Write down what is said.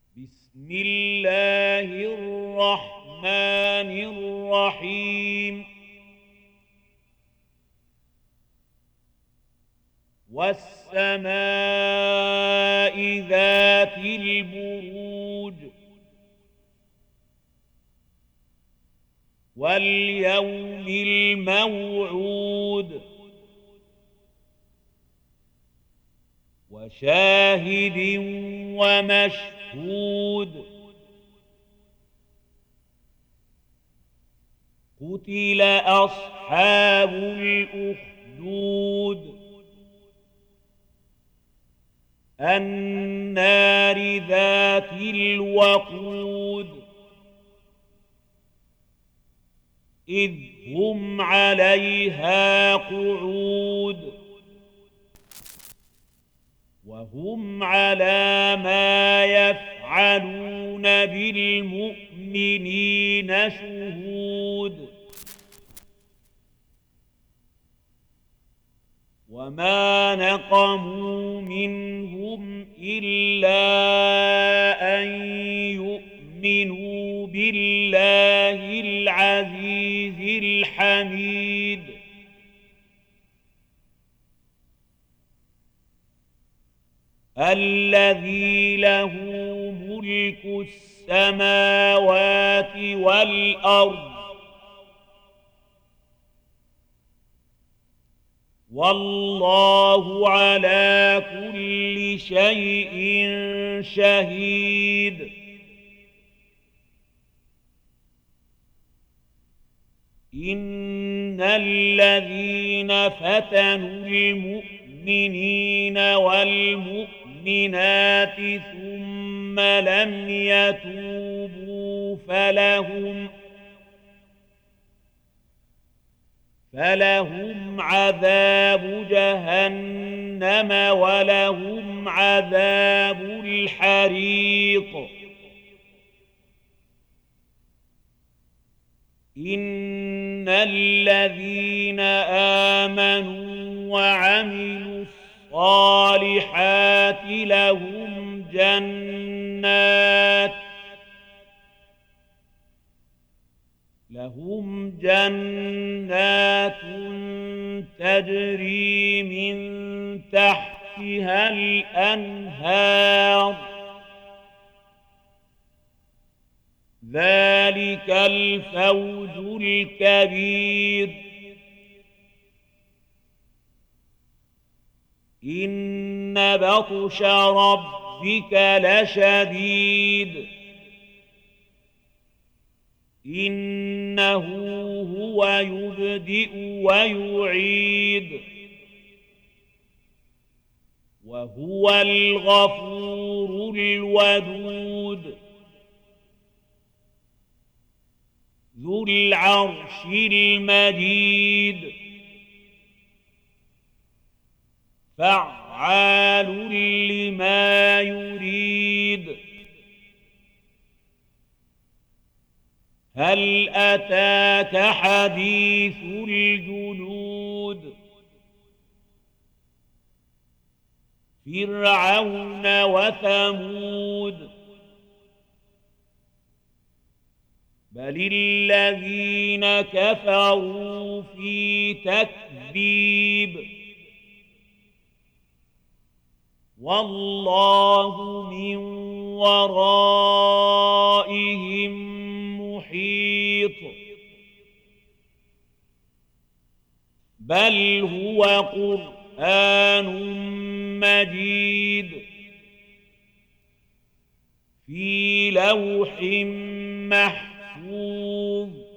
بسم الله الرحمن الرحيم والسماء ذات البروج واليوم الموعود وشاهد ومشهود قتل أصحاب الأخدود النار ذات الوقود إذ هم عليها قعود وهم على ما يفعلون بالمؤمنين شهود وما نقموا منهم إلا أن يؤمنوا بالله العزيز الحميد الذي له ملك السماوات والأرض والله على كل شيء شهيد إن الذين فتنوا المؤمنين والمؤمنات ثم لم يتوبوا فلهم عذاب جهنم ولهم عذاب الحريق إن الذين آمنوا وعملوا الصالحات لهم جنات تجري من تحتها الأنهار ذلك الفوز الكبير إن بطش ربك لشديد إنه هو يبدئ ويعيد وهو الغفور الودود ذو العرش المجيد فعال لما يريد هل أتاك حديث الجنود فرعون وثمود بل الذين كفروا في تكذيب والله من ورائهم محيط بل هو قرآن مجيد في لوح محفوظ